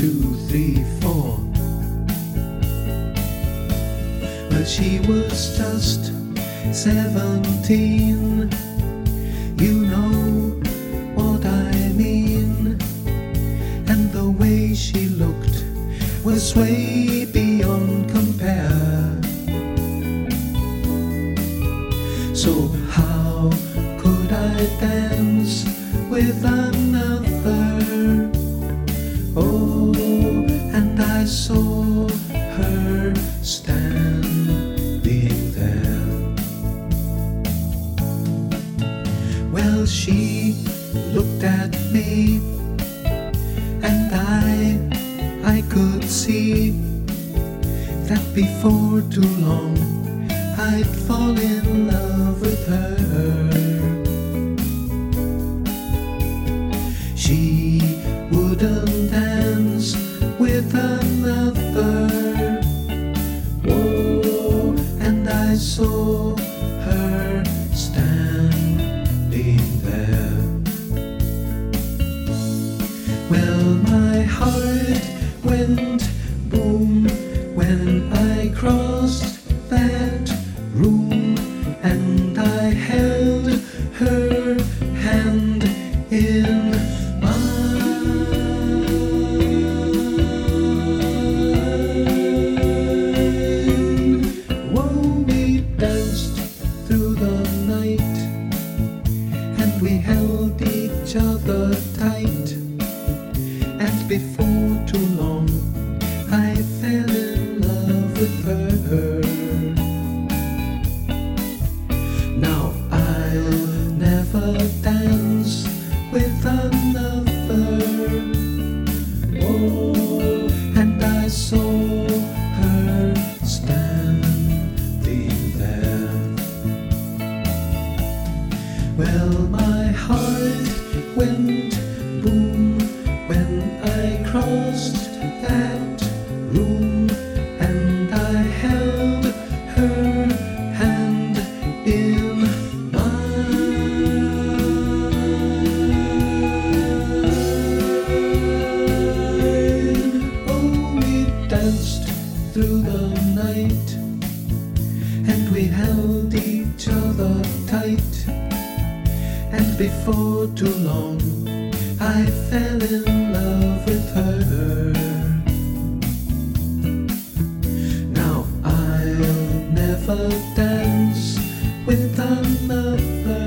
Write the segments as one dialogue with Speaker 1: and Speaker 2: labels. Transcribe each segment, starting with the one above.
Speaker 1: 2, 3, 4. Well, she was just 17. You know what I mean. And the way she looked was way beyond compare. So how could I dance with another? Oh, and I saw her standing there. Well, she looked at me, and I could see that before too long I'd fall in love with her. She wouldn't dance with another. Oh, and I saw her standing there. Well, my heart went boom when I crossed that room, and I held her hand in mine. Whoa, we danced through the night, and we held each other tight, and before too long I fell in love with her. Now I'll never dance with another. Oh, and I saw her standing there. Well, my heart went boom when I crossed that room, and I held her hand in mine. Oh, we danced through the night, and we held each other tight, and before too long I fell in love with her. Now I'll never dance with another.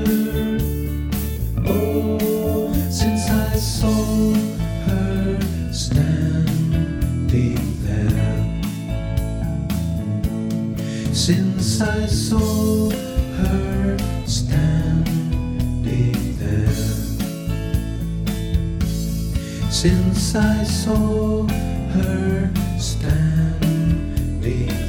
Speaker 1: Oh, since I saw her standing there. Since I saw her standing there. Since I saw her standing